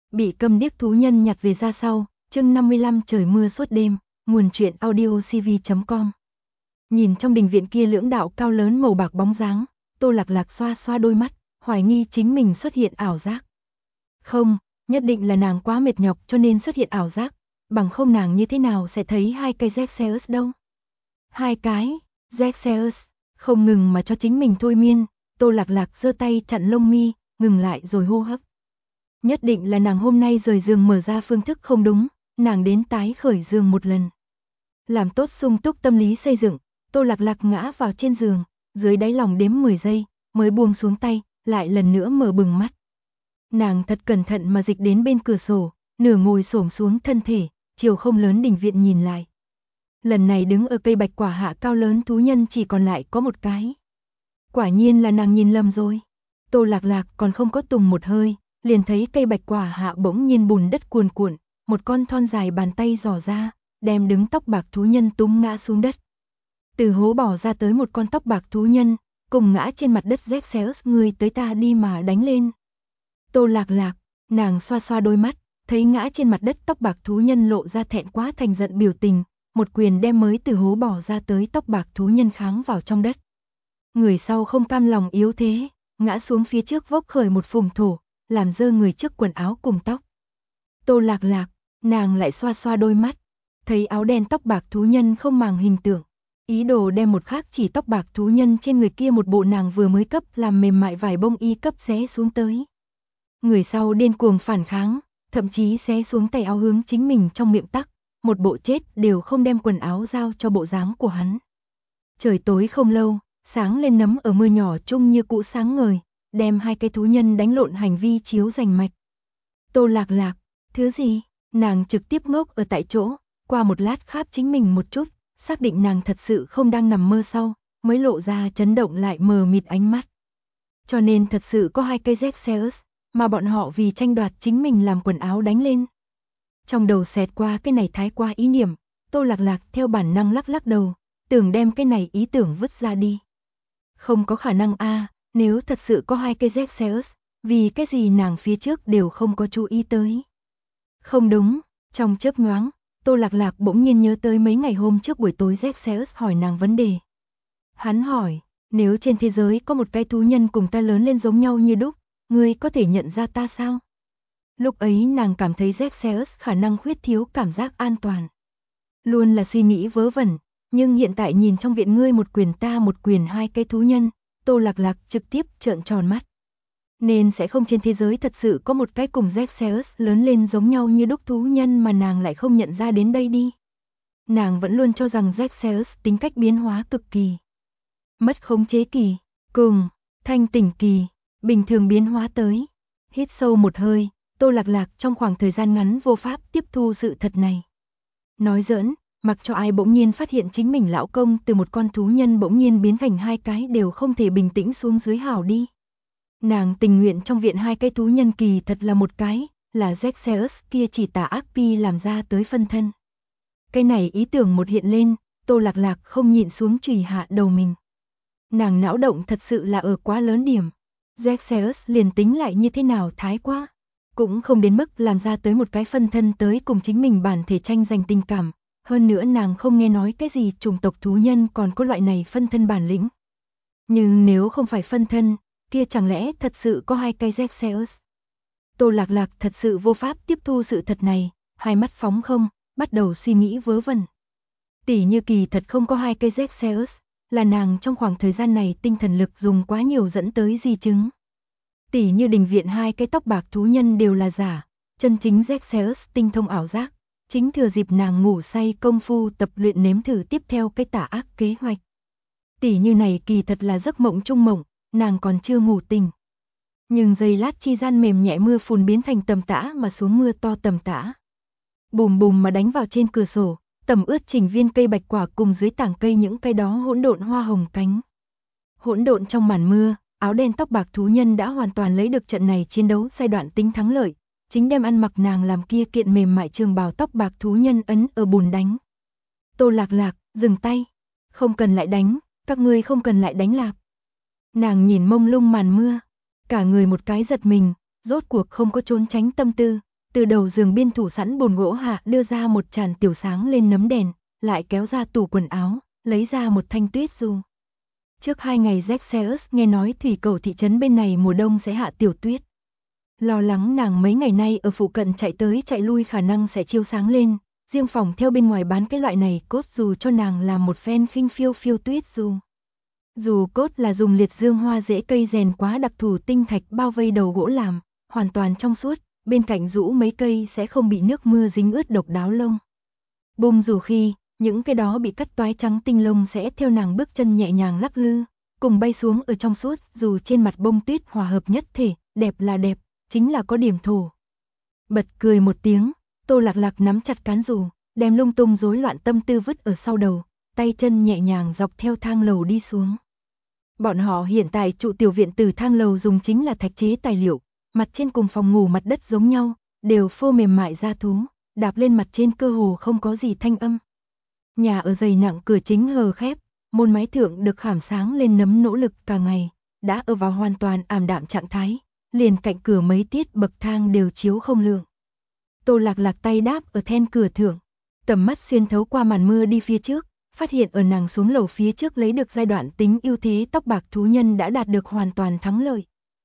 Bị câm điếc thú nhân nhặt về ra sau, chương 55 trời mưa suốt đêm, nguồn truyện audiocv.com. Nhìn trong đình viện kia lưỡng đạo cao lớn màu bạc bóng dáng, Tô Lạc Lạc xoa xoa đôi mắt, hoài nghi chính mình xuất hiện ảo giác. Không, nhất định là nàng quá mệt nhọc cho nên xuất hiện ảo giác, bằng không nàng như thế nào sẽ thấy hai cây Zexeus đâu. Hai cái, Zexeus, không ngừng mà cho chính mình thôi miên, Tô Lạc Lạc giơ tay chặn lông mi, ngừng lại rồi hô hấp. Nhất định là nàng hôm nay rời giường mở ra phương thức không đúng, nàng đến tái khởi giường một lần. Làm tốt sung túc tâm lý xây dựng, Tô Lạc Lạc ngã vào trên giường, dưới đáy lòng đếm 10 giây, mới buông xuống tay, lại lần nữa mở bừng mắt. Nàng thật cẩn thận mà dịch đến bên cửa sổ, nửa ngồi xổm xuống thân thể, chiều không lớn đình viện nhìn lại. Lần này đứng ở cây bạch quả hạ cao lớn thú nhân chỉ còn lại có một cái. Quả nhiên là nàng nhìn lầm rồi. Tô Lạc Lạc còn không có tùng một hơi, liền thấy cây bạch quả hạ bỗng nhiên bùn đất cuồn cuộn, một con thon dài bàn tay giỏ ra, đem đứng tóc bạc thú nhân túm ngã xuống đất. Từ hố bỏ ra tới một con tóc bạc thú nhân, cùng ngã trên mặt đất Zexeus, người tới ta đi mà đánh lên. Tô Lạc Lạc, nàng xoa xoa đôi mắt, thấy ngã trên mặt đất tóc bạc thú nhân lộ ra thẹn quá thành giận biểu tình, một quyền đem mới từ hố bỏ ra tới tóc bạc thú nhân kháng vào trong đất. Người sau không cam lòng yếu thế, ngã xuống phía trước vốc khởi một phùng thổ, làm dơ người trước quần áo cùng tóc. Tô Lạc Lạc, nàng lại xoa xoa đôi mắt, thấy áo đen tóc bạc thú nhân không màng hình tượng, ý đồ đem một khác chỉ tóc bạc thú nhân trên người kia một bộ nàng vừa mới cấp làm mềm mại vải bông y cấp xé xuống tới. Người sau điên cuồng phản kháng, thậm chí xé xuống tay áo hướng chính mình trong miệng tắc, một bộ chết đều không đem quần áo giao cho bộ dáng của hắn. Trời tối không lâu, sáng lên nấm ở mưa nhỏ chung như cũ sáng ngời, đem hai cái thú nhân đánh lộn hành vi chiếu rành mạch. Tô Lạc Lạc, thứ gì? Nàng trực tiếp ngốc ở tại chỗ, qua một lát kháp chính mình một chút, xác định nàng thật sự không đang nằm mơ sau, mới lộ ra chấn động lại mờ mịt ánh mắt. Cho nên thật sự có hai cây Zexeus, mà bọn họ vì tranh đoạt chính mình làm quần áo đánh lên. Trong đầu xẹt qua cái này thái qua ý niệm, Tô Lạc Lạc theo bản năng lắc lắc đầu, tưởng đem cái này ý tưởng vứt ra đi. Không có khả năng a, nếu thật sự có hai cây Zexeus, vì cái gì nàng phía trước đều không có chú ý tới. Không đúng, trong chớp nhoáng, Tô Lạc Lạc bỗng nhiên nhớ tới mấy ngày hôm trước buổi tối Zexeus hỏi nàng vấn đề. Hắn hỏi, nếu trên thế giới có một cái thú nhân cùng ta lớn lên giống nhau như đúc, ngươi có thể nhận ra ta sao? Lúc ấy nàng cảm thấy Zexeus khả năng khuyết thiếu cảm giác an toàn. Luôn là suy nghĩ vớ vẩn, nhưng hiện tại nhìn trong viện ngươi một quyền ta một quyền hai cái thú nhân, Tô Lạc Lạc trực tiếp trợn tròn mắt. Nên sẽ không trên thế giới thật sự có một cái cùng Zexeus lớn lên giống nhau như đúc thú nhân mà nàng lại không nhận ra đến đây đi. Nàng vẫn luôn cho rằng Zexeus tính cách biến hóa cực kỳ. Mất khống chế kỳ, cùng, thanh tỉnh kỳ, bình thường biến hóa tới. Hít sâu một hơi, Tô Lạc Lạc trong khoảng thời gian ngắn vô pháp tiếp thu sự thật này. Nói giỡn, mặc cho ai bỗng nhiên phát hiện chính mình lão công từ một con thú nhân bỗng nhiên biến thành hai cái đều không thể bình tĩnh xuống dưới hảo đi. Nàng tình nguyện trong viện hai cái thú nhân kỳ thật là một cái, là Zexeus kia chỉ tà ác pi làm ra tới phân thân. Cái này ý tưởng một hiện lên, Tô Lạc Lạc không nhịn xuống chùy hạ đầu mình. Nàng não động thật sự là ở quá lớn điểm. Zexeus liền tính lại như thế nào thái quá, cũng không đến mức làm ra tới một cái phân thân tới cùng chính mình bản thể tranh giành tình cảm. Hơn nữa nàng không nghe nói cái gì chủng tộc thú nhân còn có loại này phân thân bản lĩnh. Nhưng nếu không phải phân thân, kia chẳng lẽ thật sự có hai cây Zexeus? Tô Lạc Lạc thật sự vô pháp tiếp thu sự thật này, hai mắt phóng không, bắt đầu suy nghĩ vớ vẩn. Tỷ như kỳ thật không có hai cây Zexeus, là nàng trong khoảng thời gian này tinh thần lực dùng quá nhiều dẫn tới di chứng. Tỷ như đình viện hai cái tóc bạc thú nhân đều là giả, chân chính Zexeus tinh thông ảo giác, chính thừa dịp nàng ngủ say công phu tập luyện nếm thử tiếp theo cái tà ác kế hoạch. Tỷ như này kỳ thật là giấc mộng trung mộng, nàng còn chưa ngủ tỉnh. Nhưng giây lát chi gian mềm nhẹ mưa phùn biến thành tầm tã mà xuống mưa to tầm tã. Bùm bùm mà đánh vào trên cửa sổ, tầm ướt chỉnh viên cây bạch quả cùng dưới tảng cây những cây đó hỗn độn hoa hồng cánh. Hỗn độn trong màn mưa, áo đen tóc bạc thú nhân đã hoàn toàn lấy được trận này chiến đấu giai đoạn tính thắng lợi, chính đem ăn mặc nàng làm kia kiện mềm mại trường bào tóc bạc thú nhân ấn ở bùn đánh. Tô Lạc Lạc, dừng tay, không cần lại đánh, các ngươi không cần lại đánh lạp. Nàng nhìn mông lung màn mưa, cả người một cái giật mình, rốt cuộc không có trốn tránh tâm tư, từ đầu giường biên thủ sẵn bồn gỗ hạ đưa ra một tràn tiểu sáng lên nấm đèn, lại kéo ra tủ quần áo, lấy ra một thanh tuyết du. Trước 2 ngày Zexeus nghe nói thủy cầu thị trấn bên này mùa đông sẽ hạ tiểu tuyết. Lo lắng nàng mấy ngày nay ở phụ cận chạy tới chạy lui khả năng sẽ chiếu sáng lên, riêng phòng theo bên ngoài bán cái loại này cốt dù cho nàng làm một phen khinh phiêu phiêu tuyết dù. Dù cốt là dùng liệt dương hoa rễ cây rèn quá đặc thù tinh thạch bao vây đầu gỗ làm, hoàn toàn trong suốt, bên cạnh rũ mấy cây sẽ không bị nước mưa dính ướt độc đáo lông. Bông dù khi, những cái đó bị cắt toái trắng tinh lông sẽ theo nàng bước chân nhẹ nhàng lắc lư, cùng bay xuống ở trong suốt dù trên mặt bông tuyết hòa hợp nhất thể, đẹp là đẹp, chính là có điểm thổ. Bật cười một tiếng, Tô Lạc Lạc nắm chặt cán dù, đem lung tung rối loạn tâm tư vứt ở sau đầu, tay chân nhẹ nhàng dọc theo thang lầu đi xuống. Bọn họ hiện tại trụ tiểu viện từ thang lầu dùng chính là thạch chế tài liệu, mặt trên cùng phòng ngủ mặt đất giống nhau, đều phô mềm mại da thú, đạp lên mặt trên cơ hồ không có gì thanh âm. Nhà ở dày nặng cửa chính hờ khép, môn mái thượng được khảm sáng lên nấm nỗ lực cả ngày, đã ở vào hoàn toàn ảm đạm trạng thái, liền cạnh cửa mấy tiết bậc thang đều chiếu không lượng. Tô Lạc Lạc tay đáp ở then cửa thượng, tầm mắt xuyên thấu qua màn mưa đi phía trước, phát hiện ở nàng xuống lầu phía trước lấy được giai đoạn tính ưu thế tóc bạc thú nhân đã đạt được hoàn toàn thắng lợi.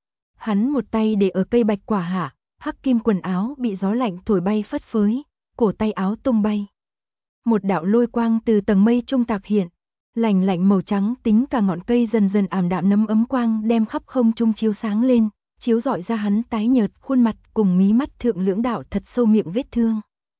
Hắn một tay để ở cây bạch quả hạ, hắc kim quần áo bị gió lạnh thổi bay phất phới, cổ tay áo tung bay. Một đạo lôi quang từ tầng mây trung tạc hiện, lạnh lạnh màu trắng tính cả ngọn cây dần dần ảm đạm nấm ấm quang đem khắp không trung chiếu sáng lên, chiếu rọi ra hắn tái nhợt khuôn mặt cùng mí mắt thượng lưỡng đạo thật sâu miệng vết thương.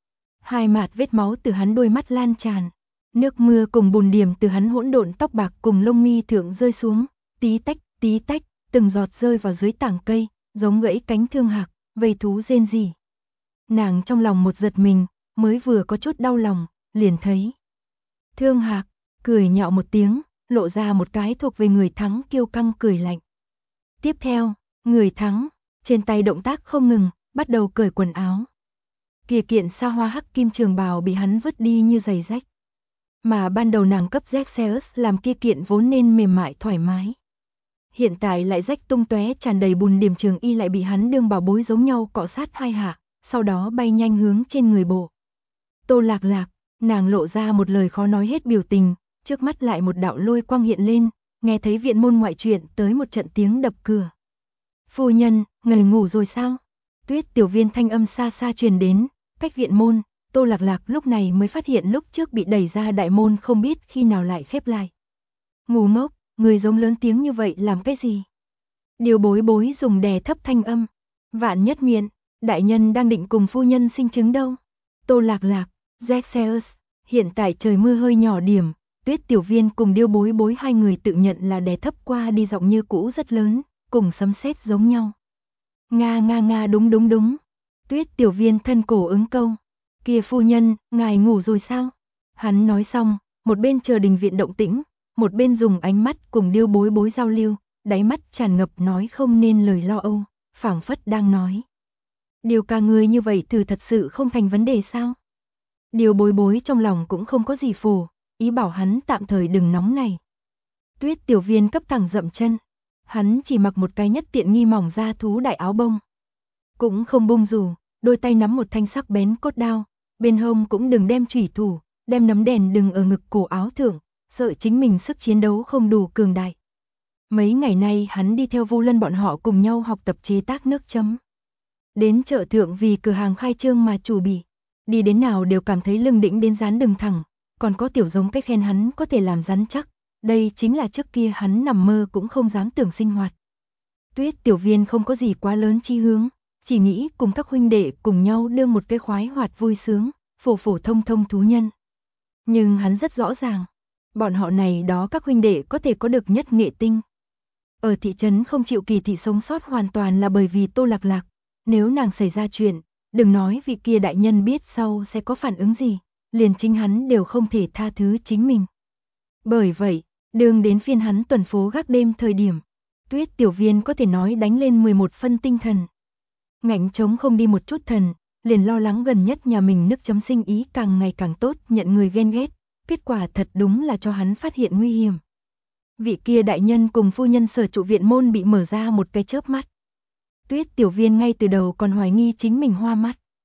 Hai mạt vết máu từ hắn đôi mắt lan tràn, nước mưa cùng bùn điểm từ hắn hỗn độn tóc bạc cùng lông mi thượng rơi xuống, tí tách, từng giọt rơi vào dưới tảng cây, giống gãy cánh thương hạc, vây thú rên rỉ. Nàng trong lòng một giật mình, mới vừa có chút đau lòng, liền thấy Thương Hạc cười nhạo một tiếng, lộ ra một cái thuộc về người thắng kiêu căng cười lạnh. Tiếp theo, người thắng, trên tay động tác không ngừng, bắt đầu cởi quần áo. Kia kiện sa hoa hắc kim trường bào bị hắn vứt đi như giày rách. Mà ban đầu nàng cấp Zexeus làm kia kiện vốn nên mềm mại thoải mái. Hiện tại lại rách tung tóe tràn đầy bùn điểm trường y lại bị hắn đương bảo bối giống nhau cọ sát hai hạ, sau đó bay nhanh hướng trên người bộ. Tô Lạc Lạc, nàng lộ ra một lời khó nói hết biểu tình, trước mắt lại một đạo lôi quang hiện lên, nghe thấy viện môn ngoại chuyện tới một trận tiếng đập cửa. Phu nhân, ngài ngủ rồi sao? Tuyết tiểu viên thanh âm xa xa truyền đến, cách viện môn, Tô Lạc Lạc lúc này mới phát hiện lúc trước bị đẩy ra đại môn không biết khi nào lại khép lại. Ngu ngốc, người giống lớn tiếng như vậy làm cái gì? Điều bối bối dùng đè thấp thanh âm. Vạn nhất miệng, đại nhân đang định cùng phu nhân sinh trứng đâu. Tô Lạc Lạc, Zexeus, hiện tại trời mưa hơi nhỏ điểm, Tuyết tiểu viên cùng điêu bối bối hai người tự nhận là đè thấp qua đi giọng như cũ rất lớn, cùng sấm sét giống nhau. Nga đúng. Tuyết tiểu viên thân cổ ứng câu. Kia phu nhân, ngài ngủ rồi sao? Hắn nói xong, một bên chờ đình viện động tĩnh, một bên dùng ánh mắt cùng điêu bối bối giao lưu, đáy mắt tràn ngập nói không nên lời lo âu, phảng phất đang nói. Điều ca người như vậy thử thật sự không thành vấn đề sao? Điều bối bối trong lòng cũng không có gì phù, ý bảo hắn tạm thời đừng nóng này. Tuyết tiểu viên cấp thẳng dậm chân, hắn chỉ mặc một cái nhất tiện nghi mỏng da thú đại áo bông. Cũng không bung dù, đôi tay nắm một thanh sắc bén cốt đao, bên hông cũng đừng đem chủy thủ, đem nấm đèn đừng ở ngực cổ áo thượng, sợ chính mình sức chiến đấu không đủ cường đại. Mấy ngày nay hắn đi theo Vu Lân bọn họ cùng nhau học tập chế tác nước chấm. Đến chợ thượng vì cửa hàng khai trương mà chủ bị, đi đến nào đều cảm thấy lưng đĩnh đến dán đường thẳng, còn có tiểu giống cái khen hắn có thể làm rắn chắc, đây chính là trước kia hắn nằm mơ cũng không dám tưởng sinh hoạt. Tuyết tiểu viên không có gì quá lớn chi hướng, chỉ nghĩ cùng các huynh đệ cùng nhau đương một cái khoái hoạt vui sướng, phổ phổ thông thông thú nhân. Nhưng hắn rất rõ ràng, bọn họ này đó các huynh đệ có thể có được nhất nghệ tinh. Ở thị trấn không chịu kỳ thị sống sót hoàn toàn là bởi vì Tô Lạc Lạc, nếu nàng xảy ra chuyện, đừng nói vị kia đại nhân biết sau sẽ có phản ứng gì, liền chính hắn đều không thể tha thứ chính mình. Bởi vậy, đường đến phiên hắn tuần phố gác đêm thời điểm, Tuyết tiểu viên có thể nói đánh lên 11 phân tinh thần. Ngạnh chống không đi một chút thần, liền lo lắng gần nhất nhà mình nước chấm sinh ý càng ngày càng tốt, nhận người ghen ghét, kết quả thật đúng là cho hắn phát hiện nguy hiểm. Vị kia đại nhân cùng phu nhân sở trụ viện môn bị mở ra một cái chớp mắt. Tuyết tiểu viên ngay từ đầu còn hoài nghi chính mình hoa mắt,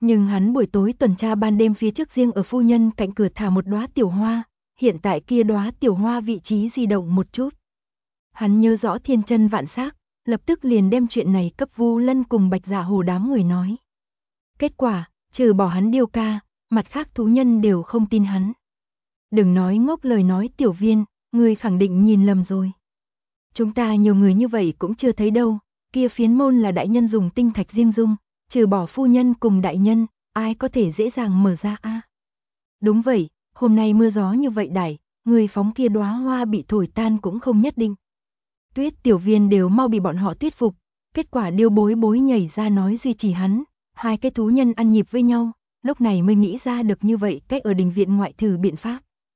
Nhưng hắn buổi tối tuần tra ban đêm phía trước riêng ở phu nhân cạnh cửa thả một đóa tiểu hoa, hiện tại kia đóa tiểu hoa vị trí di động một chút. Hắn nhớ rõ thiên chân vạn xác, lập tức liền đem chuyện này cấp Vu Lân cùng Bạch Dạ Hồ đám người nói. Kết quả, trừ bỏ hắn Điêu ca, mặt khác thú nhân đều không tin hắn. Đừng nói ngốc lời nói Tiểu Viên, ngươi khẳng định nhìn lầm rồi. Chúng ta nhiều người như vậy cũng chưa thấy đâu, kia phiến môn là đại nhân dùng tinh thạch riêng dung, trừ bỏ phu nhân cùng đại nhân, ai có thể dễ dàng mở ra a? Đúng vậy, hôm nay mưa gió như vậy đại, người phóng kia đóa hoa bị thổi tan cũng không nhất định. Tuyết Tiểu Viên đều mau bị bọn họ thuyết phục, kết quả Điêu Bối Bối nhảy ra nói duy trì hắn, hai cái thú nhân ăn nhịp với nhau, lúc này mới nghĩ ra được như vậy cách ở đình viện ngoại thử biện pháp.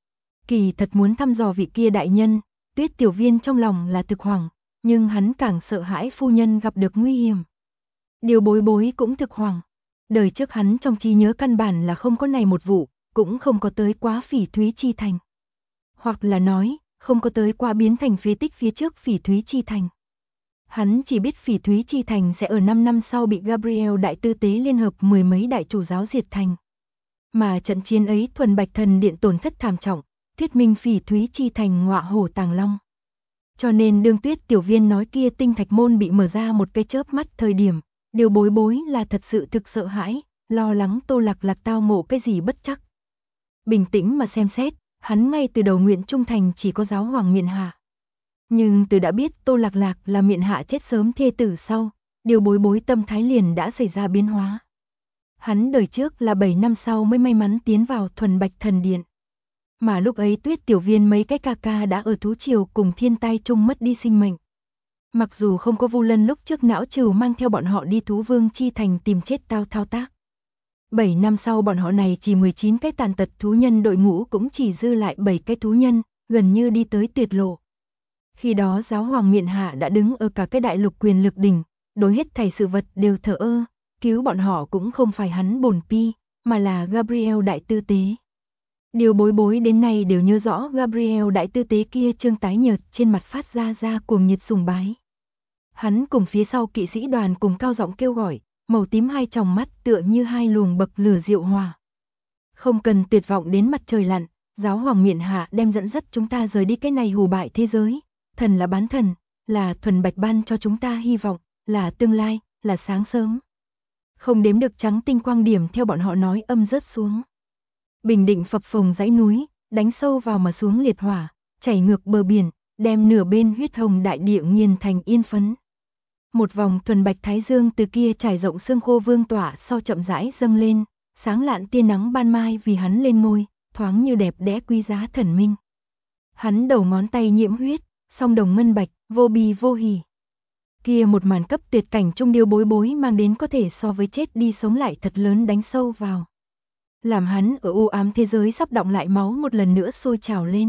Kỳ thật muốn thăm dò vị kia đại nhân, Tuyết Tiểu Viên trong lòng là thực hoảng, nhưng hắn càng sợ hãi phu nhân gặp được nguy hiểm. Điêu Bối Bối cũng thực hoảng, đời trước hắn trong trí nhớ căn bản là không có này một vụ, cũng không có tới quá Phỉ Thúy Chi Thành. Hoặc là nói, không có tới qua biến thành phế tích phía trước Phỉ Thúy Chi Thành. Hắn chỉ biết Phỉ Thúy Chi Thành sẽ ở 5 năm sau bị Gabriel Đại Tư Tế liên hợp mười mấy đại chủ giáo diệt thành. Mà trận chiến ấy thuần Bạch Thần Điện tổn thất thảm trọng, thuyết minh Phỉ Thúy Chi Thành ngọa hổ tàng long. Cho nên đương Tuyết Tiểu Viên nói kia tinh thạch môn bị mở ra một cái chớp mắt thời điểm, Điêu Bối Bối là thật sự thực sợ hãi, lo lắng Tô Lạc Lạc tao ngộ cái gì bất trắc. Bình tĩnh mà xem xét, hắn ngay từ đầu nguyện trung thành chỉ có giáo hoàng Miện Hạ. Nhưng từ đã biết Tô Lạc Lạc là Miện Hạ chết sớm thê tử sau, Điêu Bối Bối tâm thái liền đã xảy ra biến hóa. Hắn đời trước là 7 năm sau mới may mắn tiến vào thuần Bạch Thần Điện. Mà lúc ấy Tuyết Tiểu Viên mấy cái ca ca đã ở thú triều cùng thiên tai chung mất đi sinh mệnh. Mặc dù không có Vu Lân lúc trước não trừ mang theo bọn họ đi Thú Vương Chi Thành tìm chết thao tác. 7 năm sau bọn họ này chỉ 19 cái tàn tật thú nhân đội ngũ cũng chỉ dư lại 7 cái thú nhân, gần như đi tới tuyệt lộ. Khi đó giáo hoàng Miện Hạ đã đứng ở cả cái đại lục quyền lực đỉnh, đối hết thảy sự vật đều thờ ơ, cứu bọn họ cũng không phải hắn bổn pi, mà là Gabriel Đại Tư Tế. Điêu Bối Bối đến nay đều nhớ rõ Gabriel Đại Tư Tế kia trương tái nhợt trên mặt phát ra cuồng nhiệt sùng bái. Hắn cùng phía sau kỵ sĩ đoàn cùng cao giọng kêu gọi, màu tím hai tròng mắt tựa như hai luồng bậc lửa diệu hòa. Không cần tuyệt vọng đến mặt trời lặn, giáo hoàng Miện Hạ đem dẫn dắt chúng ta rời đi cái này hù bại thế giới. Thần là bán thần, là thuần bạch ban cho chúng ta hy vọng, là tương lai, là sáng sớm. Không đếm được trắng tinh quang điểm theo bọn họ nói âm rớt xuống. Bình định phập phồng dãy núi, đánh sâu vào mà xuống liệt hỏa, chảy ngược bờ biển, đem nửa bên huyết hồng đại địa nghiền thành yên phấn. Một vòng thuần bạch thái dương từ kia trải rộng xương khô vương tỏa sau chậm rãi dâng lên, sáng lạn tia nắng ban mai vì hắn lên ngôi, thoáng như đẹp đẽ quý giá thần minh. Hắn đầu ngón tay nhiễm huyết, song đồng ngân bạch, vô bì vô hỉ. Kia một màn cấp tuyệt cảnh trong Điêu Bối Bối mang đến có thể so với chết đi sống lại thật lớn đánh sâu vào. Làm hắn ở u ám thế giới sắp đọng lại máu một lần nữa sôi trào lên.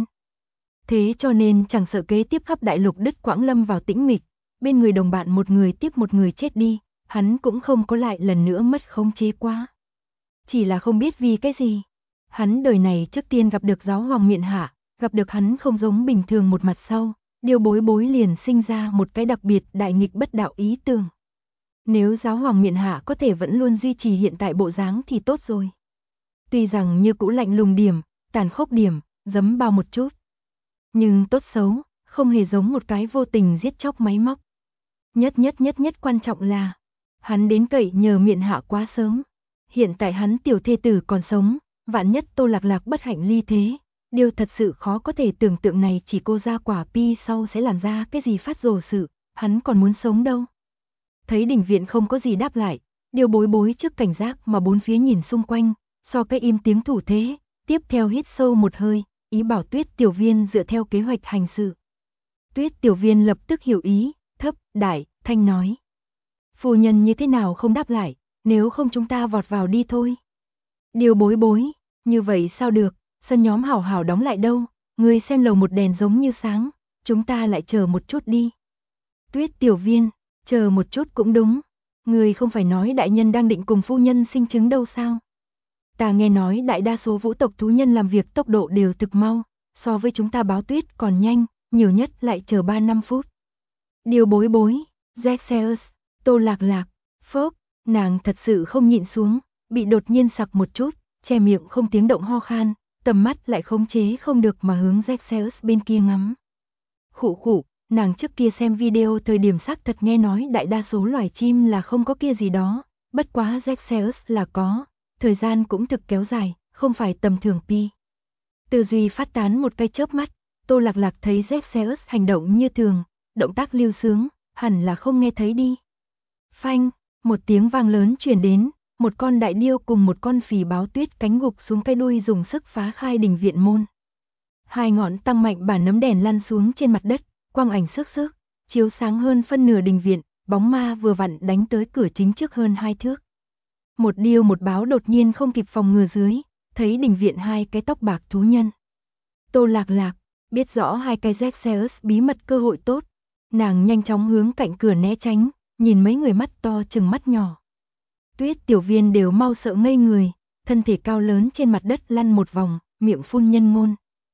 Thế cho nên chẳng sợ kế tiếp khắp đại lục đứt quãng lâm vào tĩnh mịch, bên người đồng bạn một người tiếp một người chết đi, hắn cũng không có lại lần nữa mất khống chế quá. Chỉ là không biết vì cái gì. Hắn đời này trước tiên gặp được giáo hoàng Miện Hạ, gặp được hắn không giống bình thường một mặt sau, Điêu Bối Bối liền sinh ra một cái đặc biệt đại nghịch bất đạo ý tưởng. Nếu giáo hoàng Miện Hạ có thể vẫn luôn duy trì hiện tại bộ dáng thì tốt rồi. Tuy rằng như cũ lạnh lùng điểm, tàn khốc điểm, giấm bao một chút. Nhưng tốt xấu, không hề giống một cái vô tình giết chóc máy móc. Nhất quan trọng là, hắn đến cậy nhờ Miện Hạ quá sớm. Hiện tại hắn tiểu thê tử còn sống, vạn nhất Tô Lạc Lạc bất hạnh ly thế. Điều thật sự khó có thể tưởng tượng này chỉ cô ra quả pi sau sẽ làm ra cái gì phát rồ sự, hắn còn muốn sống đâu. Thấy đình viện không có gì đáp lại, Điêu Bối Bối trước cảnh giác mà bốn phía nhìn xung quanh, so cái im tiếng thủ thế, tiếp theo hít sâu một hơi, ý bảo Tuyết Tiểu Viên dựa theo kế hoạch hành sự. Tuyết Tiểu Viên lập tức hiểu ý, thấp, đại, thanh nói. Phu nhân như thế nào không đáp lại, nếu không chúng ta vọt vào đi thôi. Điêu Bối Bối, như vậy sao được, sân nhóm hảo hảo đóng lại đâu, ngươi xem lầu một đèn giống như sáng, chúng ta lại chờ một chút đi. Tuyết Tiểu Viên, chờ một chút cũng đúng, ngươi không phải nói đại nhân đang định cùng phu nhân sinh trứng đâu sao? Ta nghe nói đại đa số vũ tộc thú nhân làm việc tốc độ đều thực mau, so với chúng ta báo tuyết còn nhanh, nhiều nhất lại chờ 3-5 phút. Điêu Bối Bối, Zexeus, Tô Lạc Lạc, Phốc, nàng thật sự không nhịn xuống, bị đột nhiên sặc một chút, che miệng không tiếng động ho khan, tầm mắt lại khống chế không được mà hướng Zexeus bên kia ngắm. Khụ khụ, nàng trước kia xem video thời điểm xác thật nghe nói đại đa số loài chim là không có kia gì đó, bất quá Zexeus là có, thời gian cũng thực kéo dài, không phải tầm thường pi. Tư duy phát tán một cái chớp mắt, Tô Lạc Lạc thấy Zexeus hành động như thường, động tác lưu sướng, hẳn là không nghe thấy đi. Phanh, một tiếng vang lớn truyền đến, một con đại điêu cùng một con phì báo tuyết cánh gục xuống cái đuôi dùng sức phá khai đình viện môn. Hai ngọn tăng mạnh bản nấm đèn lăn xuống trên mặt đất, quang ảnh xước xước, chiếu sáng hơn phân nửa đình viện, bóng ma vừa vặn đánh tới cửa chính trước hơn 2 thước. Một điêu một báo đột nhiên không kịp phòng ngừa dưới, thấy đình viện hai cái tóc bạc thú nhân. Tô Lạc Lạc biết rõ hai cái Zexeus bí mật cơ hội tốt, nàng nhanh chóng hướng cạnh cửa né tránh, nhìn mấy người mắt to chừng mắt nhỏ. Tuyết Tiểu Viên đều mau sợ ngây người, thân thể cao lớn trên mặt đất lăn một vòng, miệng phun nhân ngôn.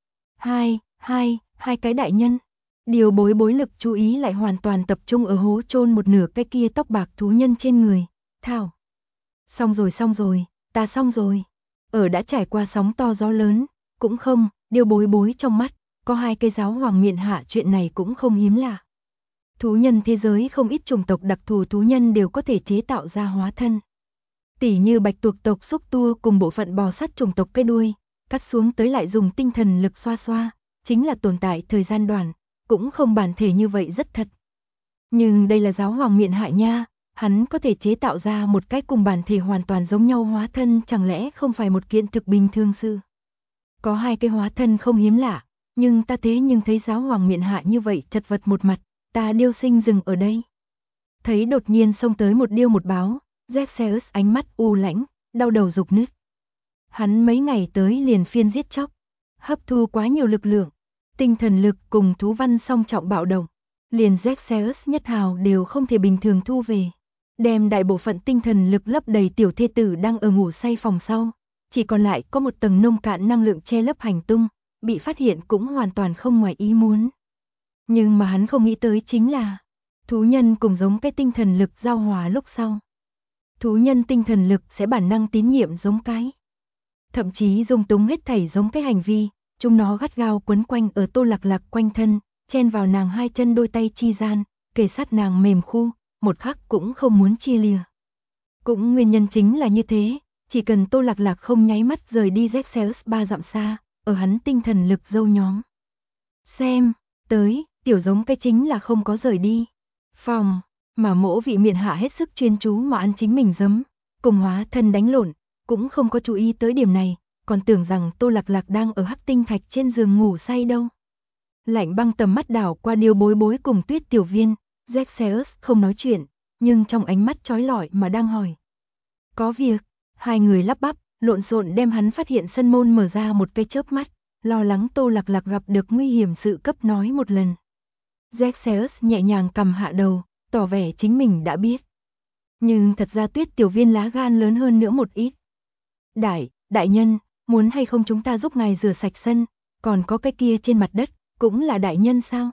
Hai cái đại nhân. Điều bối bối lực chú ý lại hoàn toàn tập trung ở hố chôn một nửa cái kia tóc bạc thú nhân trên người. Thảo. Xong rồi, ta xong rồi. Ở đã trải qua sóng to gió lớn, cũng không, điều bối bối trong mắt, có hai cây giáo hoàng miện hạ chuyện này cũng không hiếm lạ. Thú nhân thế giới không ít chủng tộc đặc thù thú nhân đều có thể chế tạo ra hóa thân. Tỉ như bạch tuộc tộc xúc tua cùng bộ phận bò sát chủng tộc cái đuôi, cắt xuống tới lại dùng tinh thần lực xoa xoa, chính là tồn tại thời gian đoạn, cũng không bản thể như vậy rất thật. Nhưng đây là giáo hoàng miện hạ nha, hắn có thể chế tạo ra một cái cùng bản thể hoàn toàn giống nhau hóa thân, chẳng lẽ không phải một kiện thực bình thường sự. Có hai cái hóa thân không hiếm lạ, nhưng ta thế nhưng thấy giáo hoàng miện hạ như vậy chật vật một mặt, ta điêu sinh dừng ở đây. Thấy đột nhiên xông tới một điêu một báo, Zexeus ánh mắt u lãnh, đau đầu rục nứt. Hắn mấy ngày tới liền phiên giết chóc, hấp thu quá nhiều lực lượng, tinh thần lực cùng thú văn song trọng bạo động, liền Zexeus nhất hào đều không thể bình thường thu về. Đem đại bộ phận tinh thần lực lấp đầy tiểu thê tử đang ở ngủ say phòng sau, chỉ còn lại có một tầng nông cạn năng lượng che lấp hành tung, bị phát hiện cũng hoàn toàn không ngoài ý muốn. Nhưng mà hắn không nghĩ tới chính là, thú nhân cùng giống cái tinh thần lực giao hòa lúc sau. Thú nhân tinh thần lực sẽ bản năng tín nhiệm giống cái. Thậm chí dung túng hết thảy giống cái hành vi, chúng nó gắt gao quấn quanh ở Tô Lạc Lạc quanh thân, chen vào nàng hai chân đôi tay chi gian, kề sát nàng mềm khu, một khắc cũng không muốn chia lìa. Cũng nguyên nhân chính là như thế, chỉ cần Tô Lạc Lạc không nháy mắt rời đi Zexeus 3 dặm xa, ở hắn tinh thần lực dâu nhóm. Xem, tới, tiểu giống cái chính là không có rời đi. Phòng, mà mỗ vị miện hạ hết sức chuyên chú mà ăn chính mình giấm, cùng hóa thân đánh lộn, cũng không có chú ý tới điểm này, còn tưởng rằng Tô Lạc Lạc đang ở hắc tinh thạch trên giường ngủ say đâu. Lạnh băng tầm mắt đảo qua điêu bối bối cùng Tuyết Tiểu Viên, Zexeus không nói chuyện, nhưng trong ánh mắt chói lọi mà đang hỏi. Có việc, hai người lắp bắp, lộn xộn đem hắn phát hiện sân môn mở ra một cái chớp mắt, lo lắng Tô Lạc Lạc gặp được nguy hiểm sự cấp nói một lần. Zexeus nhẹ nhàng cầm hạ đầu, tỏ vẻ chính mình đã biết. Nhưng thật ra Tuyết Tiểu Viên lá gan lớn hơn nữa một ít. Đại nhân, muốn hay không chúng ta giúp ngài rửa sạch sân, còn có cái kia trên mặt đất, cũng là đại nhân sao?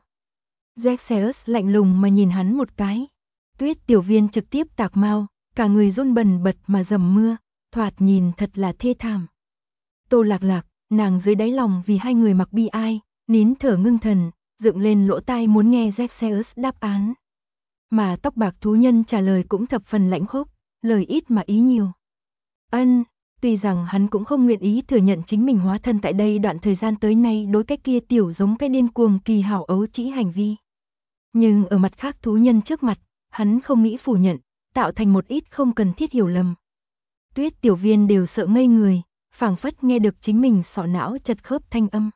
Zexeus lạnh lùng mà nhìn hắn một cái. Tuyết Tiểu Viên trực tiếp tạc mau, cả người run bần bật mà dầm mưa, thoạt nhìn thật là thê thảm. Tô Lạc Lạc, nàng dưới đáy lòng vì hai người mặc bi ai, nín thở ngưng thần, dựng lên lỗ tai muốn nghe Zexeus đáp án. Mà tóc bạc thú nhân trả lời cũng thập phần lãnh khốc, lời ít mà ý nhiều. Tuy rằng hắn cũng không nguyện ý thừa nhận chính mình hóa thân tại đây đoạn thời gian tới nay đối cái kia tiểu giống cái điên cuồng kỳ hảo ấu trĩ hành vi. Nhưng ở mặt khác thú nhân trước mặt, hắn không nghĩ phủ nhận, tạo thành một ít không cần thiết hiểu lầm. Tuyết Tiểu Viên đều sợ ngây người, phảng phất nghe được chính mình sọ não chật khớp thanh âm.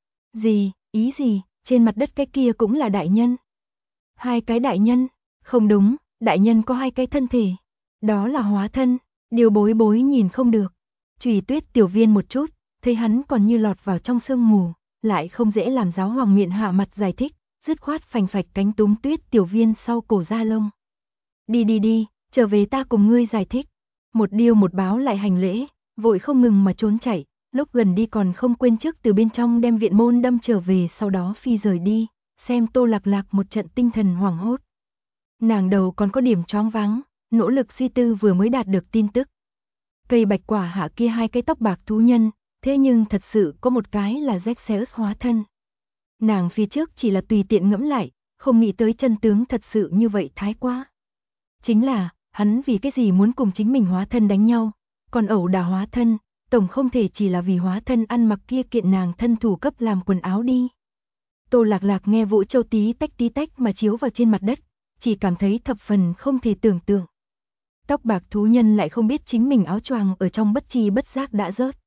Ý gì, trên mặt đất cái kia cũng là đại nhân. Hai cái đại nhân, không đúng, đại nhân có hai cái thân thể. Đó là hóa thân, điều bối bối nhìn không được. Chùy Tuyết Tiểu Viên một chút, thấy hắn còn như lọt vào trong sương mù, lại không dễ làm giáo hoàng miện hạ mặt giải thích, dứt khoát phành phạch cánh túm Tuyết Tiểu Viên sau cổ da lông. Đi, trở về ta cùng ngươi giải thích. Một điêu một báo lại hành lễ, vội không ngừng mà trốn chạy, lúc gần đi còn không quên trước từ bên trong đem viện môn đâm trở về, sau đó phi rời đi, xem Tô Lạc Lạc một trận tinh thần hoảng hốt. Nàng đầu còn có điểm choáng váng, nỗ lực suy tư vừa mới đạt được tin tức. Cây bạch quả hạ kia hai cái tóc bạc thú nhân, thế nhưng thật sự có một cái là Zexeus hóa thân. Nàng phía trước chỉ là tùy tiện ngẫm lại, không nghĩ tới chân tướng thật sự như vậy thái quá. Chính là, hắn vì cái gì muốn cùng chính mình hóa thân đánh nhau, còn ẩu đả hóa thân, tổng không thể chỉ là vì hóa thân ăn mặc kia kiện nàng thân thủ cấp làm quần áo đi. Tô Lạc Lạc nghe Vũ Châu tí tách mà chiếu vào trên mặt đất, chỉ cảm thấy thập phần không thể tưởng tượng. Tóc bạc thú nhân lại không biết chính mình áo choàng ở trong bất tri bất giác đã rớt.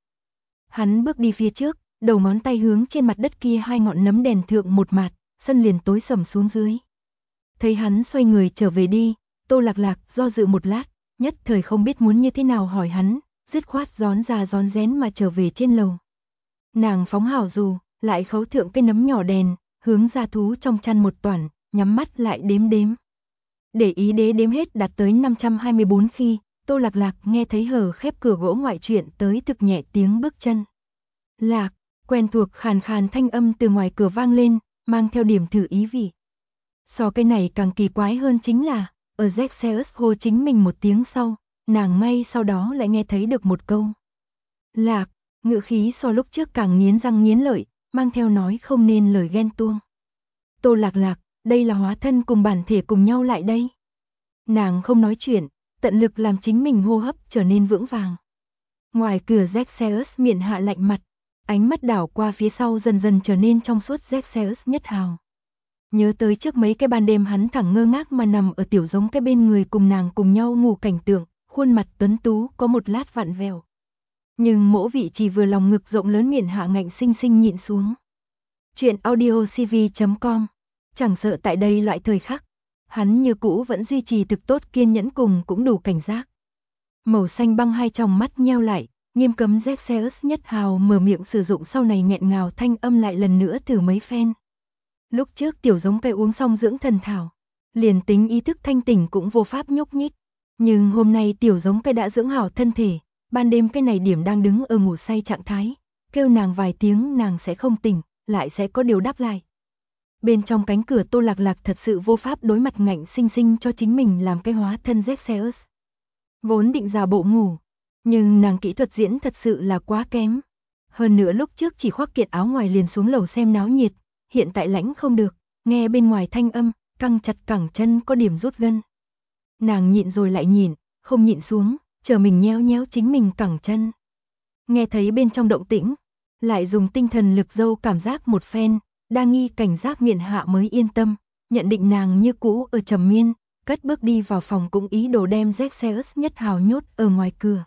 Hắn bước đi phía trước, đầu ngón tay hướng trên mặt đất kia hai ngọn nấm đèn thượng một mạt, sân liền tối sầm xuống dưới. Thấy hắn xoay người trở về đi, Tô Lạc Lạc do dự một lát, nhất thời không biết muốn như thế nào hỏi hắn, dứt khoát rón ra rón rén mà trở về trên lầu. Nàng phóng hảo dù, lại khấu thượng cái nấm nhỏ đèn, hướng ra thú trong chăn một toản, nhắm mắt lại đếm. Để ý đếm hết đạt tới 524 khi, Tô Lạc Lạc nghe thấy hở khép cửa gỗ ngoại chuyện tới thực nhẹ tiếng bước chân. Lạc, quen thuộc khàn khàn thanh âm từ ngoài cửa vang lên, mang theo điểm thử ý vị. So cái này càng kỳ quái hơn chính là, ở Zexeus hô chính mình một tiếng sau, nàng ngay sau đó lại nghe thấy được một câu. Lạc, ngữ khí so lúc trước càng nghiến răng nghiến lợi, mang theo nói không nên lời ghen tuông. Tô Lạc Lạc, đây là hóa thân cùng bản thể cùng nhau lại đây. Nàng không nói chuyện, tận lực làm chính mình hô hấp trở nên vững vàng. Ngoài cửa Zexeus miệng hạ lạnh mặt, ánh mắt đảo qua phía sau dần dần trở nên trong suốt Zexeus nhất hào. Nhớ tới trước mấy cái ban đêm hắn thẳng ngơ ngác mà nằm ở tiểu giống cái bên người cùng nàng cùng nhau ngủ cảnh tượng, khuôn mặt tuấn tú có một lát vặn vẹo. Nhưng mỗi vị chỉ vừa lòng ngực rộng lớn miệng hạ ngạnh sinh sinh nhịn xuống. Chuyện audiocv.com. Chẳng sợ tại đây loại thời khắc, hắn như cũ vẫn duy trì thực tốt kiên nhẫn cùng cũng đủ cảnh giác. Màu xanh băng hai tròng mắt nheo lại, nghiêm cấm Zexeus nhất hào mở miệng sử dụng sau này nghẹn ngào thanh âm lại lần nữa thử mấy phen. Lúc trước tiểu giống cây uống xong dưỡng thần thảo, liền tính ý thức thanh tỉnh cũng vô pháp nhúc nhích. Nhưng hôm nay tiểu giống cây đã dưỡng hảo thân thể, ban đêm cái này điểm đang đứng ở ngủ say trạng thái, kêu nàng vài tiếng nàng sẽ không tỉnh, lại sẽ có điều đáp lại. Bên trong cánh cửa Tô Lạc Lạc thật sự vô pháp đối mặt ngạnh sinh sinh cho chính mình làm cái hóa thân Zexeus. Vốn định giả bộ ngủ, nhưng nàng kỹ thuật diễn thật sự là quá kém. Hơn nữa lúc trước chỉ khoác kiện áo ngoài liền xuống lầu xem náo nhiệt, hiện tại lãnh không được, nghe bên ngoài thanh âm, căng chặt cẳng chân có điểm rút gân. Nàng nhịn rồi lại nhịn, không nhịn xuống, chờ mình nhéo nhéo chính mình cẳng chân. Nghe thấy bên trong động tĩnh, lại dùng tinh thần lực dâu cảm giác một phen, đa nghi cảnh giác miệng hạ mới yên tâm, nhận định nàng như cũ ở trầm miên, cất bước đi vào phòng cũng ý đồ đem Zexeus nhất hào nhốt ở ngoài cửa.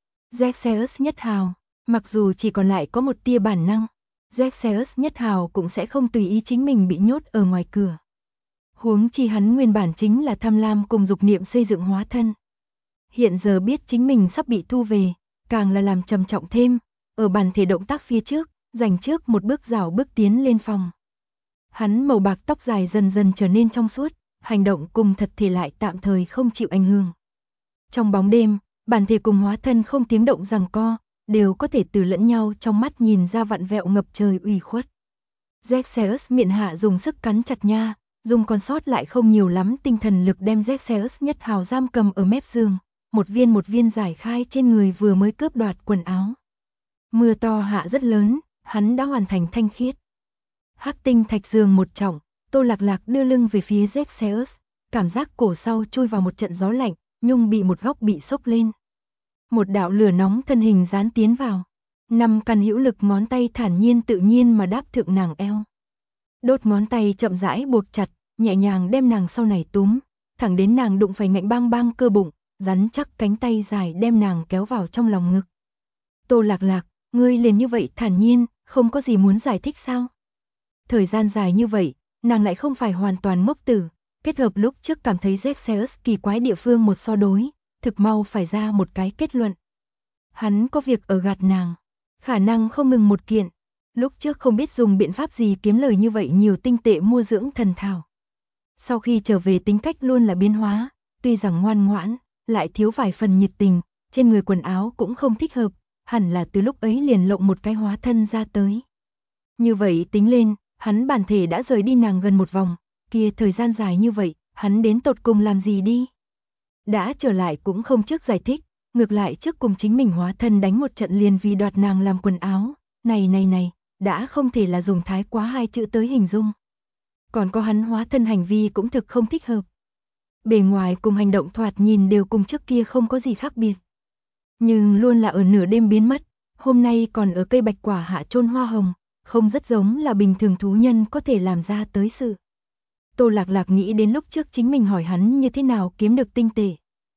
Zexeus nhất hào, mặc dù chỉ còn lại có một tia bản năng, Zexeus nhất hào cũng sẽ không tùy ý chính mình bị nhốt ở ngoài cửa. Huống chi hắn nguyên bản chính là tham lam cùng dục niệm xây dựng hóa thân. Hiện giờ biết chính mình sắp bị thu về, càng là làm trầm trọng thêm, ở bàn thể động tác phía trước, dành trước một bước rảo bước tiến lên phòng. Hắn màu bạc tóc dài dần dần trở nên trong suốt, hành động cùng thật thể lại tạm thời không chịu ảnh hưởng. Trong bóng đêm, bản thể cùng hóa thân không tiếng động giằng co, đều có thể từ lẫn nhau trong mắt nhìn ra vặn vẹo ngập trời ủy khuất. Zexeus miệng hạ dùng sức cắn chặt nha, dùng còn sót lại không nhiều lắm tinh thần lực đem Zexeus nhất hào giam cầm ở mép giường, một viên giải khai trên người vừa mới cướp đoạt quần áo. Mưa to hạ rất lớn, hắn đã hoàn thành thanh khiết. Hắc tinh thạch giường một trọng, Tô Lạc Lạc đưa lưng về phía Zexeus, cảm giác cổ sau chui vào một trận gió lạnh, nhung bị một góc bị sốc lên. Một đạo lửa nóng thân hình dán tiến vào, 5 căn hữu lực ngón tay thản nhiên tự nhiên mà đáp thượng nàng eo. Đốt ngón tay chậm rãi buộc chặt, nhẹ nhàng đem nàng sau này túm, thẳng đến nàng đụng phải ngạnh bang bang cơ bụng, rắn chắc cánh tay dài đem nàng kéo vào trong lòng ngực. Tô Lạc Lạc, ngươi liền như vậy thản nhiên, không có gì muốn giải thích sao? Thời gian dài như vậy, nàng lại không phải hoàn toàn ngốc tử, kết hợp lúc trước cảm thấy Zexeus kỳ quái địa phương một so đối, thực mau phải ra một cái kết luận. Hắn có việc ở gạt nàng, khả năng không ngừng một kiện, lúc trước không biết dùng biện pháp gì kiếm lời như vậy nhiều tinh tệ mua dưỡng thần thảo. Sau khi trở về tính cách luôn là biến hóa, tuy rằng ngoan ngoãn, lại thiếu vài phần nhiệt tình, trên người quần áo cũng không thích hợp, hẳn là từ lúc ấy liền lộng một cái hóa thân ra tới. Như vậy tính lên, hắn bản thể đã rời đi nàng gần một vòng, kia thời gian dài như vậy, hắn đến tột cùng làm gì đi? Đã trở lại cũng không trước giải thích, ngược lại trước cùng chính mình hóa thân đánh một trận liền vì đoạt nàng làm quần áo, này, đã không thể là dùng thái quá hai chữ tới hình dung. Còn có hắn hóa thân hành vi cũng thực không thích hợp. Bề ngoài cùng hành động thoạt nhìn đều cùng trước kia không có gì khác biệt. Nhưng luôn là ở nửa đêm biến mất, hôm nay còn ở cây bạch quả hạ chôn hoa hồng, không rất giống là bình thường thú nhân có thể làm ra tới sự. Tô Lạc Lạc nghĩ đến lúc trước chính mình hỏi hắn như thế nào kiếm được tinh tệ.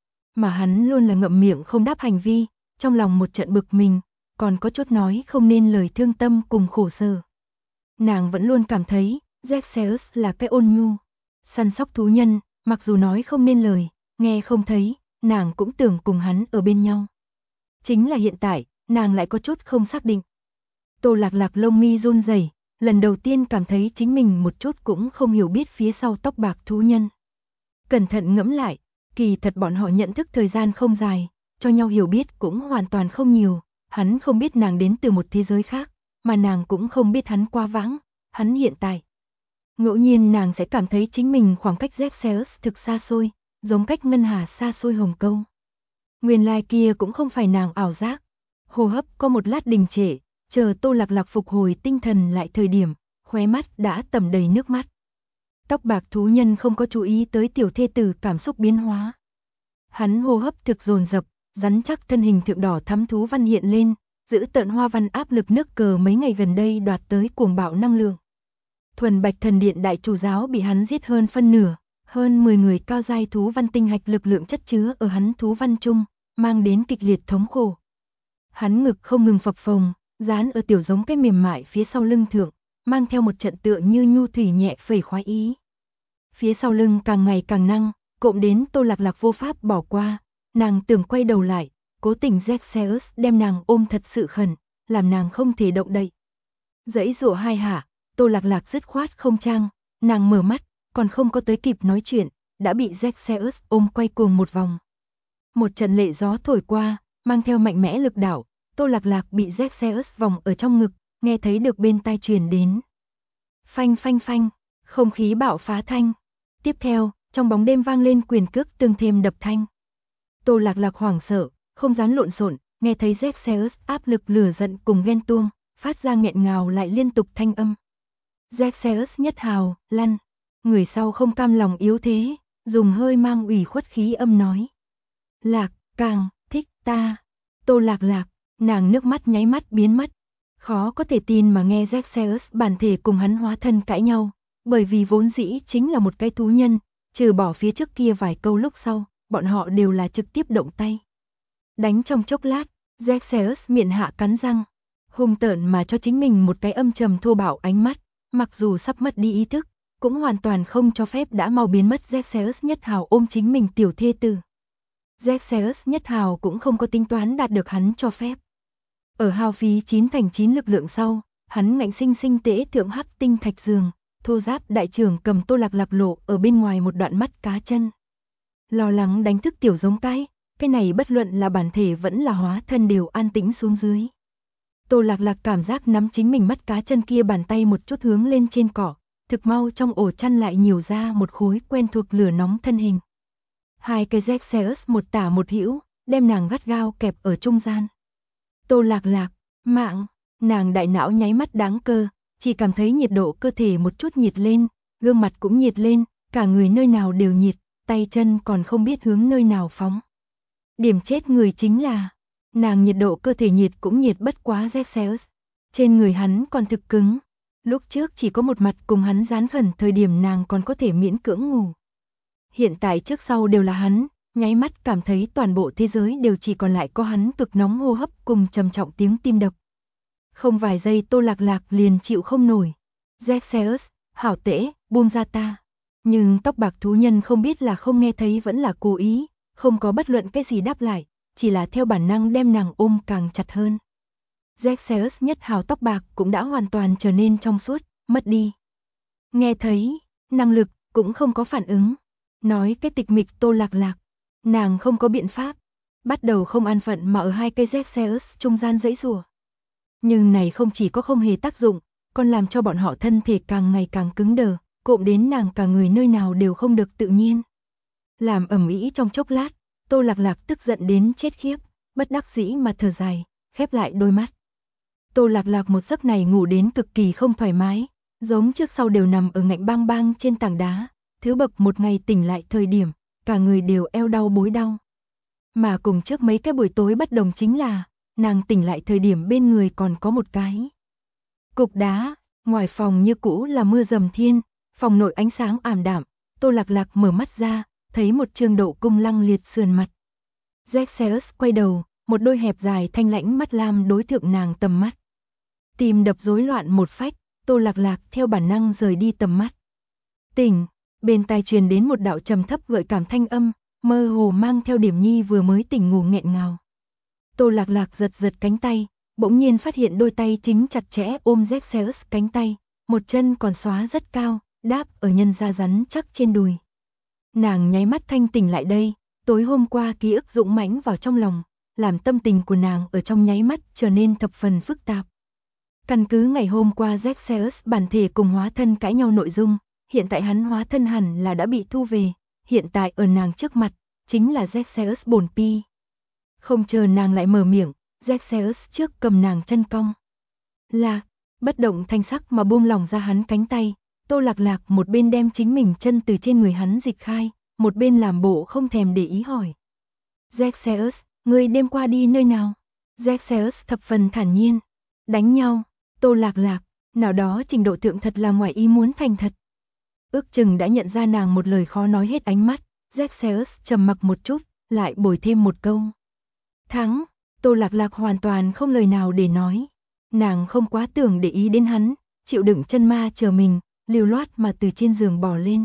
Mà hắn luôn là ngậm miệng không đáp hành vi, trong lòng một trận bực mình, còn có chút nói không nên lời thương tâm cùng khổ sở. Nàng vẫn luôn cảm thấy, Zexeus là cái ôn nhu, săn sóc thú nhân, mặc dù nói không nên lời, nghe không thấy, nàng cũng tưởng cùng hắn ở bên nhau. Chính là hiện tại, nàng lại có chút không xác định. Tô Lạc Lạc lông mi run rẩy, lần đầu tiên cảm thấy chính mình một chút cũng không hiểu biết phía sau tóc bạc thú nhân. Cẩn thận ngẫm lại, kỳ thật bọn họ nhận thức thời gian không dài, cho nhau hiểu biết cũng hoàn toàn không nhiều, hắn không biết nàng đến từ một thế giới khác, mà nàng cũng không biết hắn qua vãng, hắn hiện tại. Ngẫu nhiên nàng sẽ cảm thấy chính mình khoảng cách Zexeus thực xa xôi, giống cách ngân hà xa xôi Hồng Câu. Nguyên lai kia cũng không phải nàng ảo giác. Hô hấp có một lát đình trệ, chờ Tô Lạc Lạc phục hồi tinh thần lại thời điểm, khóe mắt đã tẩm đầy nước mắt. Tóc bạc thú nhân không có chú ý tới tiểu thê tử cảm xúc biến hóa. Hắn hô hấp thực dồn dập, rắn chắc thân hình thượng đỏ thắm thú văn hiện lên, giữ tợn hoa văn áp lực nước cờ mấy ngày gần đây đoạt tới cuồng bạo năng lượng. Thuần Bạch Thần Điện đại chủ giáo bị hắn giết hơn phân nửa, hơn 10 người cao giai thú văn tinh hạch lực lượng chất chứa ở hắn thú văn chung, mang đến kịch liệt thống khổ. Hắn ngực không ngừng phập phồng, dán ở tiểu giống cái mềm mại phía sau lưng thượng, mang theo một trận tựa như nhu thủy nhẹ phẩy khoái ý. Phía sau lưng càng ngày càng năng, cộm đến Tô Lạc Lạc vô pháp bỏ qua, nàng tưởng quay đầu lại, cố tình Zexeus đem nàng ôm thật sự khẩn, làm nàng không thể động đậy. Dãy dụa hai hạ, Tô Lạc Lạc dứt khoát không trang, nàng mở mắt, còn không có tới kịp nói chuyện, đã bị Zexeus ôm quay cuồng một vòng. Một trận lệ gió thổi qua, mang theo mạnh mẽ lực đảo, Tô Lạc Lạc bị Zexeus vòng ở trong ngực, nghe thấy được bên tai truyền đến. Phanh phanh phanh, không khí bạo phá thanh. Tiếp theo, trong bóng đêm vang lên quyền cước tương thêm đập thanh. Tô Lạc Lạc hoảng sợ, không dám lộn xộn, nghe thấy Zexeus áp lực lửa giận cùng ghen tuông, phát ra nghẹn ngào lại liên tục thanh âm. Zexeus nhất hào, lăn. Người sau không cam lòng yếu thế, dùng hơi mang ủy khuất khí âm nói. Lạc, càng, thích ta. Tô Lạc Lạc, nàng nước mắt nháy mắt biến mất. Khó có thể tin mà nghe Zexeus bản thể cùng hắn hóa thân cãi nhau, bởi vì vốn dĩ chính là một cái thú nhân, trừ bỏ phía trước kia vài câu lúc sau, bọn họ đều là trực tiếp động tay. Đánh trong chốc lát, Zexeus miệng hạ cắn răng, hung tợn mà cho chính mình một cái âm trầm thô bạo ánh mắt, mặc dù sắp mất đi ý thức, cũng hoàn toàn không cho phép đã mau biến mất Zexeus nhất hào ôm chính mình tiểu thê tử. Zexeus nhất hào cũng không có tính toán đạt được hắn cho phép. Ở hao phí 9 thành 9 lực lượng sau, hắn ngạnh sinh sinh tễ thượng hắc tinh thạch giường, thô giáp đại trưởng cầm Tô Lạc Lạc lộ ở bên ngoài một đoạn mắt cá chân. Lo lắng đánh thức tiểu giống cái này bất luận là bản thể vẫn là hóa thân đều an tĩnh xuống dưới. Tô Lạc Lạc cảm giác nắm chính mình mắt cá chân kia bàn tay một chút hướng lên trên cỏ, thực mau trong ổ chăn lại nhiều ra một khối quen thuộc lửa nóng thân hình. Hai cái Zexeus một tả một hữu, đem nàng gắt gao kẹp ở trung gian. Tô Lạc Lạc, mạng, nàng đại não nháy mắt đáng cơ, chỉ cảm thấy nhiệt độ cơ thể một chút nhiệt lên, gương mặt cũng nhiệt lên, cả người nơi nào đều nhiệt, tay chân còn không biết hướng nơi nào phóng. Điểm chết người chính là, nàng nhiệt độ cơ thể nhiệt cũng nhiệt bất quá Zexeus. Trên người hắn còn thực cứng. Lúc trước chỉ có một mặt cùng hắn dán khẩn thời điểm nàng còn có thể miễn cưỡng ngủ. Hiện tại trước sau đều là hắn, nháy mắt cảm thấy toàn bộ thế giới đều chỉ còn lại có hắn cực nóng hô hấp cùng trầm trọng tiếng tim đập. Không vài giây Tô Lạc Lạc liền chịu không nổi. Zexeus, hảo tễ, buông ra ta. Nhưng tóc bạc thú nhân không biết là không nghe thấy vẫn là cố ý, không có bất luận cái gì đáp lại, chỉ là theo bản năng đem nàng ôm càng chặt hơn. Zexeus nhất hào tóc bạc cũng đã hoàn toàn trở nên trong suốt, mất đi. Nghe thấy, năng lực, cũng không có phản ứng. Nói cái tịch mịch Tô Lạc Lạc, nàng không có biện pháp, bắt đầu không an phận mà ở hai cây Zexeus trung gian dãy rùa. Nhưng này không chỉ có không hề tác dụng, còn làm cho bọn họ thân thể càng ngày càng cứng đờ, cộm đến nàng cả người nơi nào đều không được tự nhiên. Làm ầm ĩ trong chốc lát, Tô Lạc Lạc tức giận đến chết khiếp, bất đắc dĩ mà thở dài, khép lại đôi mắt. Tô Lạc Lạc một giấc này ngủ đến cực kỳ không thoải mái, giống trước sau đều nằm ở ngạnh bang bang trên tảng đá, thứ bậc một ngày tỉnh lại thời điểm, cả người đều eo đau bối đau. Mà cùng trước mấy cái buổi tối bất đồng chính là, nàng tỉnh lại thời điểm bên người còn có một cái cục đá, ngoài phòng như cũ là mưa dầm thiên, phòng nội ánh sáng ảm đạm, Tô Lạc Lạc mở mắt ra, thấy một trương Độ Cung lăng liệt sườn mặt. Xerxes quay đầu, một đôi hẹp dài thanh lãnh mắt lam đối thượng nàng tầm mắt. Tim đập rối loạn một phách, Tô Lạc Lạc theo bản năng rời đi tầm mắt. Tỉnh, bên tai truyền đến một đạo trầm thấp gợi cảm thanh âm, mơ hồ mang theo điểm nhi vừa mới tỉnh ngủ nghẹn ngào. Tô Lạc Lạc giật giật cánh tay, bỗng nhiên phát hiện đôi tay chính chặt chẽ ôm Xerxes cánh tay, một chân còn xóa rất cao, đáp ở nhân da rắn chắc trên đùi. Nàng nháy mắt thanh tỉnh lại đây, tối hôm qua ký ức dũng mãnh vào trong lòng, làm tâm tình của nàng ở trong nháy mắt trở nên thập phần phức tạp. Căn cứ ngày hôm qua Xerxes bản thể cùng hóa thân cãi nhau nội dung, hiện tại hắn hóa thân hẳn là đã bị thu về, hiện tại ở nàng trước mặt, chính là Xerxes bổn pi. Không chờ nàng lại mở miệng, Xerxes trước cầm nàng chân cong. Lạc, bất động thanh sắc mà buông lỏng ra hắn cánh tay, Tô Lạc Lạc một bên đem chính mình chân từ trên người hắn dịch khai, một bên làm bộ không thèm để ý hỏi. Xerxes, ngươi đêm qua đi nơi nào? Xerxes thập phần thản nhiên. Đánh nhau, Tô Lạc Lạc, nào đó trình độ thượng thật là ngoài ý muốn thành thật. Ước chừng đã nhận ra nàng một lời khó nói hết ánh mắt, Xerxes trầm mặc một chút, lại bồi thêm một câu. Thắng, Tô Lạc Lạc hoàn toàn không lời nào để nói. Nàng không quá tưởng để ý đến hắn, chịu đựng chân ma chờ mình, lưu loát mà từ trên giường bò lên.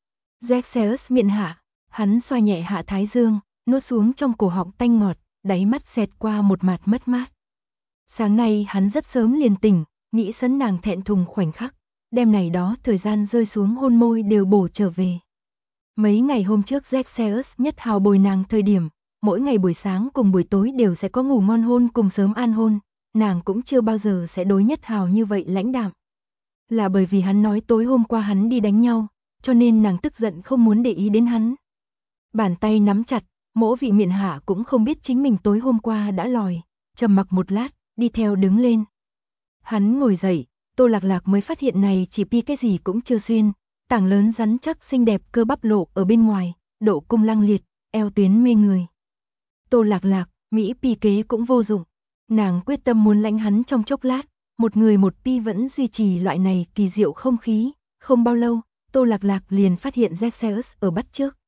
Xerxes miệng hạ, hắn xoa nhẹ hạ thái dương, nuốt xuống trong cổ họng tanh ngọt, đáy mắt xẹt qua một mạt mất mát. Sáng nay hắn rất sớm liền tỉnh, nghĩ sấn nàng thẹn thùng khoảnh khắc, đêm này đó thời gian rơi xuống hôn môi đều bổ trở về. Mấy ngày hôm trước Xerxes nhất hào bồi nàng thời điểm, mỗi ngày buổi sáng cùng buổi tối đều sẽ có ngủ ngon hôn cùng sớm an hôn, nàng cũng chưa bao giờ sẽ đối nhất hào như vậy lãnh đạm. Là bởi vì hắn nói tối hôm qua hắn đi đánh nhau, cho nên nàng tức giận không muốn để ý đến hắn. Bàn tay nắm chặt, Mỗ Vị miệng hạ cũng không biết chính mình tối hôm qua đã lòi, trầm mặc một lát, đi theo đứng lên. Hắn ngồi dậy, Tô Lạc Lạc mới phát hiện này chỉ pi cái gì cũng chưa xuyên, tảng lớn rắn chắc xinh đẹp cơ bắp lộ ở bên ngoài, Độ Cung lăng liệt, eo tuyến mê người. Tô Lạc Lạc, Mỹ pi kế cũng vô dụng, nàng quyết tâm muốn lãnh hắn trong chốc lát, một người một pi vẫn duy trì loại này kỳ diệu không khí, không bao lâu, Tô Lạc Lạc liền phát hiện Xerxes ở bắt trước.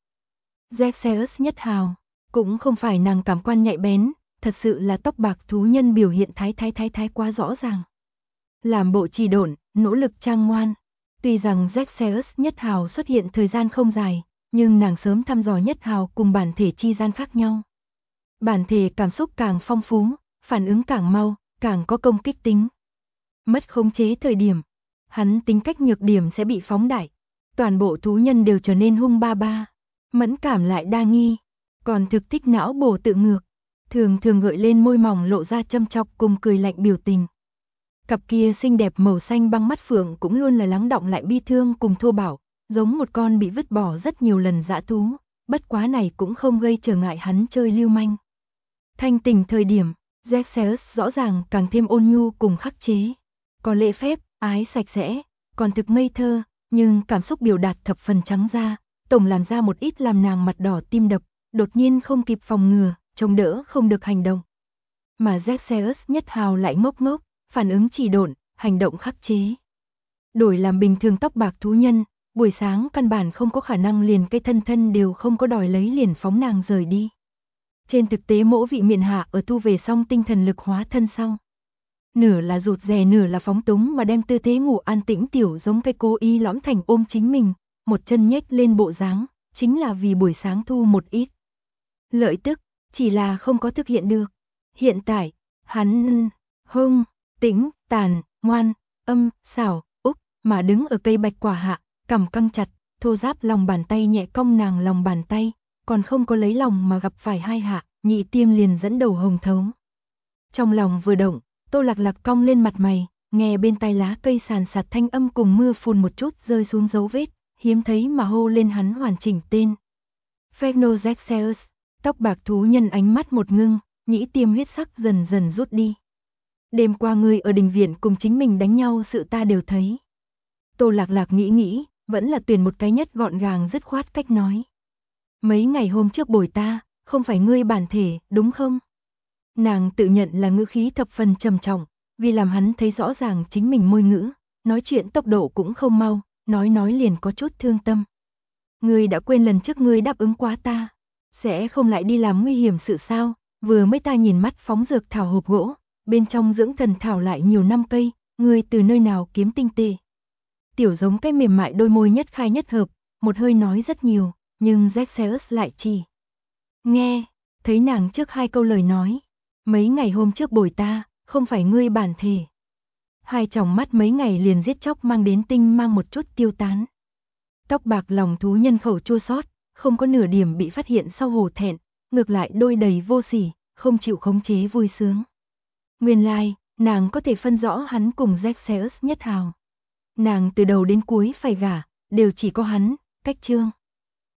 Xerxes nhất hào, cũng không phải nàng cảm quan nhạy bén, thật sự là tóc bạc thú nhân biểu hiện thái quá rõ ràng. Làm bộ trì độn, nỗ lực trang ngoan. Tuy rằng Xerxes nhất hào xuất hiện thời gian không dài, nhưng nàng sớm thăm dò nhất hào cùng bản thể chi gian khác nhau. Bản thể cảm xúc càng phong phú, phản ứng càng mau, càng có công kích tính. Mất khống chế thời điểm, hắn tính cách nhược điểm sẽ bị phóng đại. Toàn bộ thú nhân đều trở nên hung ba ba, mẫn cảm lại đa nghi, còn thực thích não bổ tự ngược, thường thường gợi lên môi mỏng lộ ra châm chọc cùng cười lạnh biểu tình. Cặp kia xinh đẹp màu xanh băng mắt phượng cũng luôn là lắng đọng lại bi thương cùng thô bạo, giống một con bị vứt bỏ rất nhiều lần dã thú, bất quá này cũng không gây trở ngại hắn chơi lưu manh. Thanh tình thời điểm, Xerxes rõ ràng càng thêm ôn nhu cùng khắc chế, có lễ phép, ái sạch sẽ, còn thực ngây thơ, nhưng cảm xúc biểu đạt thập phần trắng ra, tổng làm ra một ít làm nàng mặt đỏ tim đập, đột nhiên không kịp phòng ngừa, chống đỡ không được hành động. Mà Xerxes nhất hào lại ngốc ngốc, phản ứng trì độn, hành động khắc chế. Đổi làm bình thường tóc bạc thú nhân, buổi sáng căn bản không có khả năng liền cây thân thân đều không có đòi lấy liền phóng nàng rời đi. Trên thực tế Mỗ Vị miệng hạ ở thu về xong tinh thần lực hóa thân sau. Nửa là rụt rè nửa là phóng túng mà đem tư thế ngủ an tĩnh tiểu giống cái cố ý lõm thành ôm chính mình, một chân nhếch lên bộ dáng, chính là vì buổi sáng thu một ít lợi tức, chỉ là không có thực hiện được. Hiện tại, hắn hung, tĩnh, tàn, ngoan, âm, xảo, úc, mà đứng ở cây bạch quả hạ, cằm căng chặt, thô ráp lòng bàn tay nhẹ cong nàng lòng bàn tay, còn không có lấy lòng mà gặp phải hai hạ, nhị tiêm liền dẫn đầu hồng thấu. Trong lòng vừa động, Tô Lạc Lạc cong lên mặt mày, nghe bên tai lá cây sàn sạt thanh âm cùng mưa phùn một chút rơi xuống dấu vết, hiếm thấy mà hô lên hắn hoàn chỉnh tên. Pheno Xerxes, Tóc bạc thú nhân ánh mắt một ngưng, nhĩ tiêm huyết sắc dần dần rút đi. Đêm qua ngươi ở đình viện cùng chính mình đánh nhau sự ta đều thấy. Tô Lạc Lạc nghĩ, vẫn là tuyển một cái nhất gọn gàng dứt khoát cách nói. Mấy ngày hôm trước bồi ta, không phải ngươi bản thể, đúng không? Nàng tự nhận là ngữ khí thập phần trầm trọng, vì làm hắn thấy rõ ràng chính mình môi ngữ, nói chuyện tốc độ cũng không mau, nói liền có chút thương tâm. Ngươi đã quên lần trước ngươi đáp ứng quá ta, sẽ không lại đi làm nguy hiểm sự sao? Vừa mới ta nhìn mắt phóng dược thảo hộp gỗ, bên trong dưỡng thần thảo lại nhiều năm cây, ngươi từ nơi nào kiếm tinh tệ? Tiểu giống cái mềm mại đôi môi nhất khai nhất hợp, một hơi nói rất nhiều, nhưng Zexeus lại chỉ nghe, thấy nàng trước hai câu lời nói, mấy ngày hôm trước bồi ta, không phải ngươi bản thể. Hai tròng mắt mấy ngày liền giết chóc mang đến tinh mang một chút tiêu tán. Tóc bạc lòng thú nhân khẩu chua xót, không có nửa điểm bị phát hiện sau hổ thẹn, ngược lại đôi đầy vô sỉ, không chịu khống chế vui sướng. Nguyên lai, nàng có thể phân rõ hắn cùng Zexeus nhất hào. Nàng từ đầu đến cuối phải gả, đều chỉ có hắn, cách chương.